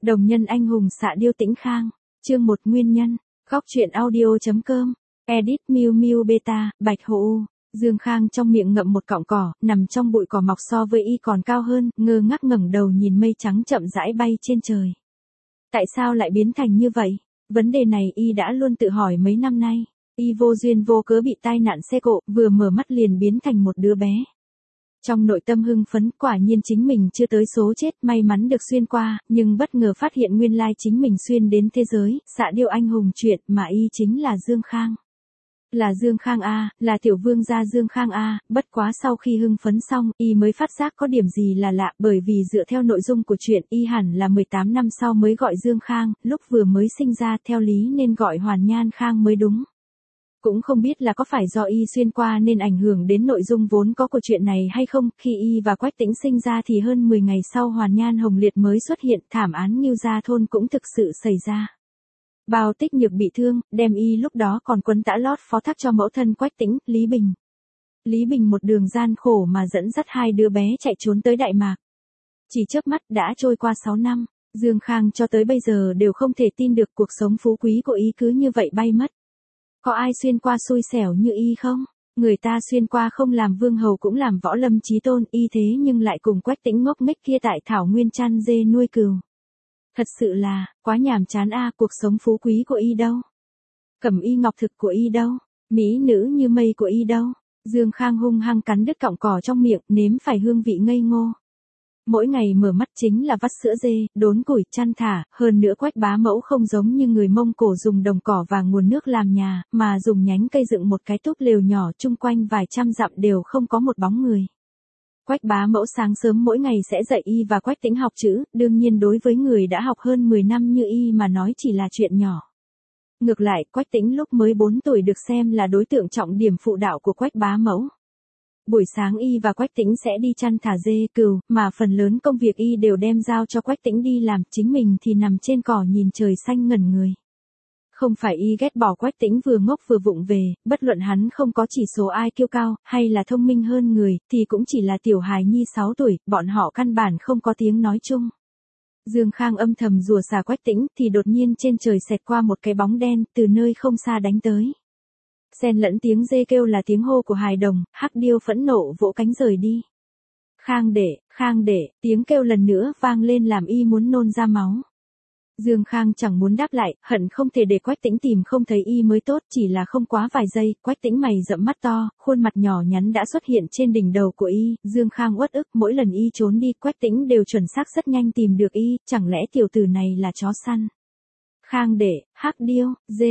Đồng nhân anh hùng xạ điêu Tĩnh Khang, chương 1 nguyên nhân, góc truyện audio.com, edit Miu Miu Beta, Bạch Hồ. Dương Khang trong miệng ngậm một cọng cỏ, nằm trong bụi cỏ mọc so với y còn cao hơn, ngơ ngác ngẩng đầu nhìn mây trắng chậm rãi bay trên trời. Tại sao lại biến thành như vậy? Vấn đề này y đã luôn tự hỏi mấy năm nay. Y vô duyên vô cớ bị tai nạn xe cộ, vừa mở mắt liền biến thành một đứa bé. Trong nội tâm hưng phấn, quả nhiên chính mình chưa tới số chết, may mắn được xuyên qua, nhưng bất ngờ phát hiện nguyên lai chính mình xuyên đến thế giới, xạ điêu anh hùng chuyện, mà y chính là Dương Khang. Là Dương Khang A, là tiểu vương gia Dương Khang A, bất quá sau khi hưng phấn xong, y mới phát giác có điểm gì là lạ, bởi vì dựa theo nội dung của chuyện, y hẳn là 18 năm sau mới gọi Dương Khang, lúc vừa mới sinh ra theo lý nên gọi Hoàn Nhan Khang mới đúng. Cũng không biết là có phải do y xuyên qua nên ảnh hưởng đến nội dung vốn có của chuyện này hay không, khi y và Quách Tĩnh sinh ra thì hơn 10 ngày sau Hoàn Nhan Hồng Liệt mới xuất hiện, thảm án Ngưu Gia Thôn cũng thực sự xảy ra. Bao Tích Nhược bị thương, đem y lúc đó còn quấn tã lót phó thác cho mẫu thân Quách Tĩnh, Lý Bình. Lý Bình một đường gian khổ mà dẫn dắt hai đứa bé chạy trốn tới Đại Mạc. Chỉ chớp mắt đã trôi qua 6 năm, Dương Khang cho tới bây giờ đều không thể tin được cuộc sống phú quý của y cứ như vậy bay mất. Có ai xuyên qua xui xẻo như y không? Người ta xuyên qua không làm vương hầu cũng làm võ lâm chí tôn, y thế nhưng lại cùng Quách Tĩnh ngốc nghếch kia tại Thảo Nguyên chăn dê nuôi cừu. Thật sự là, quá nhàm chán a, cuộc sống phú quý của y đâu? Cẩm y ngọc thực của y đâu? Mỹ nữ như mây của y đâu? Dương Khang hung hăng cắn đứt cọng cỏ trong miệng, nếm phải hương vị ngây ngô. Mỗi ngày mở mắt chính là vắt sữa dê, đốn củi, chăn thả, hơn nữa Quách bá mẫu không giống như người Mông Cổ dùng đồng cỏ và nguồn nước làm nhà, mà dùng nhánh cây dựng một cái túp lều nhỏ chung quanh vài trăm dặm đều không có một bóng người. Quách bá mẫu sáng sớm mỗi ngày sẽ dạy y và Quách Tĩnh học chữ, đương nhiên đối với người đã học hơn 10 năm như y mà nói chỉ là chuyện nhỏ. Ngược lại, Quách Tĩnh lúc mới 4 tuổi được xem là đối tượng trọng điểm phụ đạo của Quách bá mẫu. Buổi sáng y và Quách Tĩnh sẽ đi chăn thả dê, cừu, mà phần lớn công việc y đều đem giao cho Quách Tĩnh đi làm, chính mình thì nằm trên cỏ nhìn trời xanh ngẩn người. Không phải y ghét bỏ Quách Tĩnh vừa ngốc vừa vụng về, bất luận hắn không có chỉ số IQ cao, hay là thông minh hơn người, thì cũng chỉ là tiểu hài nhi 6 tuổi, bọn họ căn bản không có tiếng nói chung. Dương Khang âm thầm rủa xả Quách Tĩnh, thì đột nhiên trên trời xẹt qua một cái bóng đen, từ nơi không xa đánh tới. Xen lẫn tiếng dê kêu là tiếng hô của hài đồng, hắc điêu phẫn nộ vỗ cánh rời đi. Khang đệ, tiếng kêu lần nữa vang lên làm y muốn nôn ra máu. Dương Khang chẳng muốn đáp lại, hận không thể để Quách Tĩnh tìm không thấy y mới tốt, chỉ là không quá vài giây, Quách Tĩnh mày rậm mắt to, khuôn mặt nhỏ nhắn đã xuất hiện trên đỉnh đầu của y, Dương Khang uất ức, mỗi lần y trốn đi, Quách Tĩnh đều chuẩn xác rất nhanh tìm được y, chẳng lẽ tiểu tử này là chó săn? Khang đệ, hắc điêu,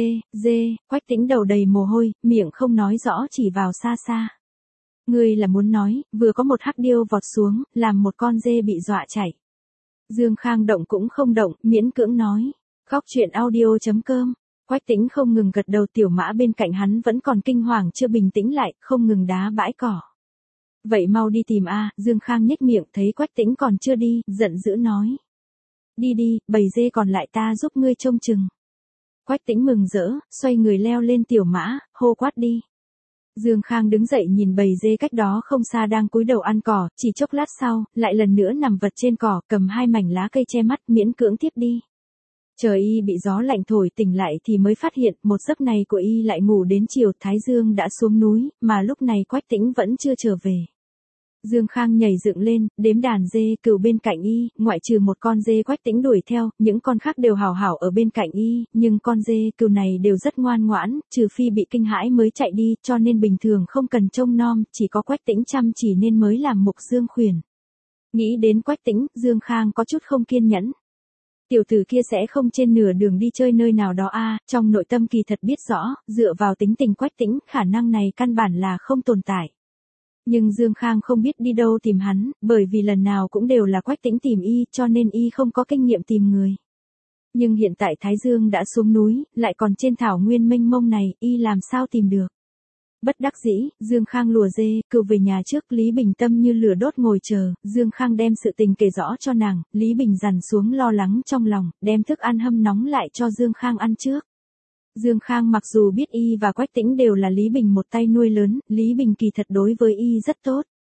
dê, Quách Tĩnh đầu đầy mồ hôi, miệng không nói rõ chỉ vào xa xa. Ngươi là muốn nói, vừa có một hắc điêu vọt xuống, làm một con dê bị dọa chạy. Dương Khang động cũng không động, miễn cưỡng nói. Góc truyện audio.com, Quách Tĩnh không ngừng gật đầu, tiểu mã bên cạnh hắn vẫn còn kinh hoàng chưa bình tĩnh lại, không ngừng đá bãi cỏ. Vậy mau đi tìm a, Dương Khang nhếch miệng thấy Quách Tĩnh còn chưa đi, giận dữ nói. Đi, bầy dê còn lại ta giúp ngươi trông chừng. Quách Tĩnh mừng rỡ, xoay người leo lên tiểu mã, hô quát đi. Dương Khang đứng dậy nhìn bầy dê cách đó không xa đang cúi đầu ăn cỏ, chỉ chốc lát sau, lại lần nữa nằm vật trên cỏ, cầm hai mảnh lá cây che mắt, miễn cưỡng tiếp đi. Chờ y bị gió lạnh thổi tỉnh lại thì mới phát hiện, một giấc này của y lại ngủ đến chiều, Thái Dương đã xuống núi, mà lúc này Quách Tĩnh vẫn chưa trở về. Dương Khang nhảy dựng lên, đếm đàn dê, cừu bên cạnh y, ngoại trừ một con dê Quách Tĩnh đuổi theo, những con khác đều hào hảo ở bên cạnh y, nhưng con dê, cừu này đều rất ngoan ngoãn, trừ phi bị kinh hãi mới chạy đi, cho nên bình thường không cần trông nom, chỉ có Quách Tĩnh chăm chỉ nên mới làm mục Dương khuyển. Nghĩ đến Quách Tĩnh, Dương Khang có chút không kiên nhẫn. Tiểu tử kia sẽ không trên nửa đường đi chơi nơi nào đó a, trong nội tâm kỳ thật biết rõ, dựa vào tính tình Quách Tĩnh, khả năng này căn bản là không tồn tại. Nhưng Dương Khang không biết đi đâu tìm hắn, bởi vì lần nào cũng đều là Quách Tĩnh tìm y, cho nên y không có kinh nghiệm tìm người. Nhưng hiện tại Thái Dương đã xuống núi, lại còn trên thảo nguyên mênh mông này, y làm sao tìm được. Bất đắc dĩ, Dương Khang lùa dê, cừu về nhà trước, Lý Bình tâm như lửa đốt ngồi chờ, Dương Khang đem sự tình kể rõ cho nàng, Lý Bình dằn xuống lo lắng trong lòng, đem thức ăn hâm nóng lại cho Dương Khang ăn trước. Dương Khang mặc dù biết y và Quách Tĩnh đều là Lý Bình một tay nuôi lớn, Lý Bình kỳ thật đối với y rất tốt.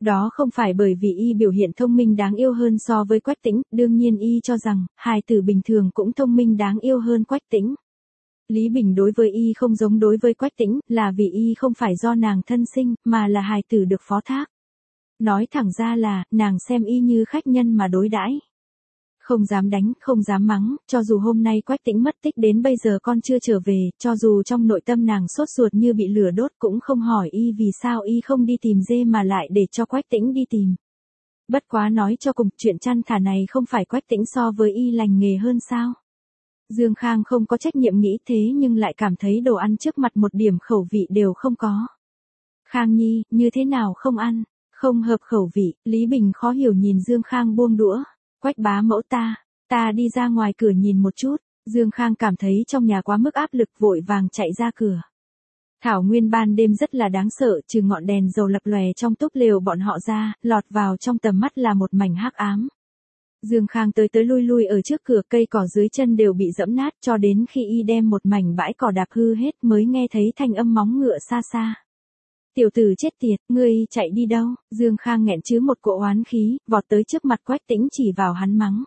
Đó không phải bởi vì y biểu hiện thông minh đáng yêu hơn so với Quách Tĩnh, đương nhiên y cho rằng, hài tử bình thường cũng thông minh đáng yêu hơn Quách Tĩnh. Lý Bình đối với y không giống đối với Quách Tĩnh, là vì y không phải do nàng thân sinh, mà là hài tử được phó thác. Nói thẳng ra là, nàng xem y như khách nhân mà đối đãi. Không dám đánh, không dám mắng, cho dù hôm nay Quách Tĩnh mất tích đến bây giờ con chưa trở về, cho dù trong nội tâm nàng sốt ruột như bị lửa đốt cũng không hỏi y vì sao y không đi tìm dê mà lại để cho Quách Tĩnh đi tìm. Bất quá nói cho cùng, chuyện chăn thả này không phải Quách Tĩnh so với y lành nghề hơn sao? Dương Khang không có trách nhiệm nghĩ thế nhưng lại cảm thấy đồ ăn trước mặt một điểm khẩu vị đều không có. Khang Nhi, như thế nào không ăn, không hợp khẩu vị, Lý Bình khó hiểu nhìn Dương Khang buông đũa. Quách bá mẫu ta đi ra ngoài cửa nhìn một chút, Dương Khang cảm thấy trong nhà quá mức áp lực vội vàng chạy ra cửa. Thảo nguyên ban đêm rất là đáng sợ, trừ ngọn đèn dầu lập lòe trong túp lều bọn họ ra, lọt vào trong tầm mắt là một mảnh hắc ám. Dương Khang tới lui lui ở trước cửa, cây cỏ dưới chân đều bị dẫm nát cho đến khi y đem một mảnh bãi cỏ đạp hư hết mới nghe thấy thanh âm móng ngựa xa xa. Tiểu tử chết tiệt, ngươi chạy đi đâu? Dương Khang nghẹn chứ một cỗ oán khí, vọt tới trước mặt Quách Tĩnh chỉ vào hắn mắng.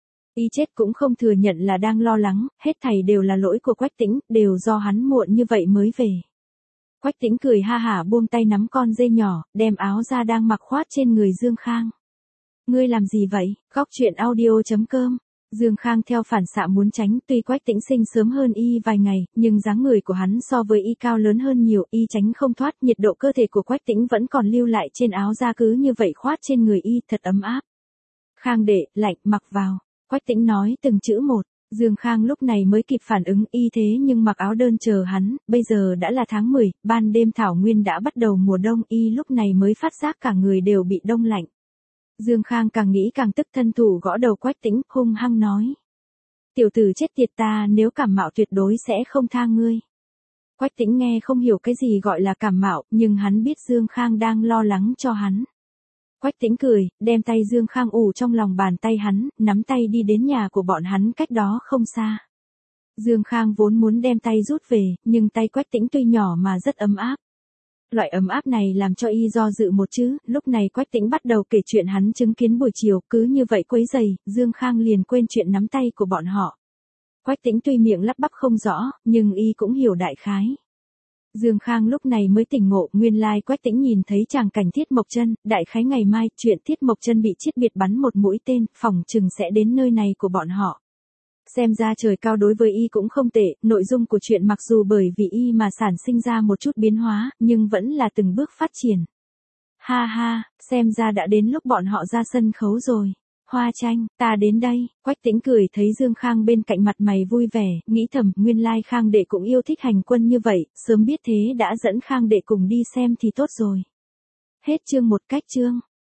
Y chết cũng không thừa nhận là đang lo lắng, hết thảy đều là lỗi của Quách Tĩnh, đều do hắn muộn như vậy mới về. Quách Tĩnh cười ha hả buông tay nắm con dê nhỏ, đem áo ra đang mặc khoát trên người Dương Khang. Ngươi làm gì vậy? Góc truyện audio.com. Dương Khang theo phản xạ muốn tránh, tuy Quách Tĩnh sinh sớm hơn y vài ngày, nhưng dáng người của hắn so với y cao lớn hơn nhiều, y tránh không thoát, nhiệt độ cơ thể của Quách Tĩnh vẫn còn lưu lại trên áo da cứ như vậy khoát trên người y, thật ấm áp. Khang đệ, lạnh, mặc vào. Quách Tĩnh nói từng chữ một, Dương Khang lúc này mới kịp phản ứng y thế nhưng mặc áo đơn chờ hắn, bây giờ đã là tháng 10, ban đêm thảo nguyên đã bắt đầu mùa đông, y lúc này mới phát giác cả người đều bị đông lạnh. Dương Khang càng nghĩ càng tức, thân thủ gõ đầu Quách Tĩnh, hung hăng nói. Tiểu tử chết tiệt, ta nếu cảm mạo tuyệt đối sẽ không tha ngươi. Quách Tĩnh nghe không hiểu cái gì gọi là cảm mạo, nhưng hắn biết Dương Khang đang lo lắng cho hắn. Quách Tĩnh cười, đem tay Dương Khang ủ trong lòng bàn tay hắn, nắm tay đi đến nhà của bọn hắn cách đó không xa. Dương Khang vốn muốn đem tay rút về, nhưng tay Quách Tĩnh tuy nhỏ mà rất ấm áp. Loại ấm áp này làm cho y do dự một chứ, lúc này Quách Tĩnh bắt đầu kể chuyện hắn chứng kiến buổi chiều, cứ như vậy quấy rầy, Dương Khang liền quên chuyện nắm tay của bọn họ. Quách Tĩnh tuy miệng lắp bắp không rõ, nhưng y cũng hiểu đại khái. Dương Khang lúc này mới tỉnh ngộ, nguyên lai Quách Tĩnh nhìn thấy tràng cảnh Thiết Mộc Chân, đại khái ngày mai, chuyện Thiết Mộc Chân bị chết biệt bắn một mũi tên, phỏng chừng sẽ đến nơi này của bọn họ. Xem ra trời cao đối với y cũng không tệ, nội dung của chuyện mặc dù bởi vì y mà sản sinh ra một chút biến hóa, nhưng vẫn là từng bước phát triển. Ha ha, xem ra đã đến lúc bọn họ ra sân khấu rồi. Hoa Tranh, ta đến đây. Quách Tĩnh cười thấy Dương Khang bên cạnh mặt mày vui vẻ, nghĩ thầm, nguyên lai Khang đệ cũng yêu thích hành quân như vậy, sớm biết thế đã dẫn Khang đệ cùng đi xem thì tốt rồi. Hết chương 1 cách chương.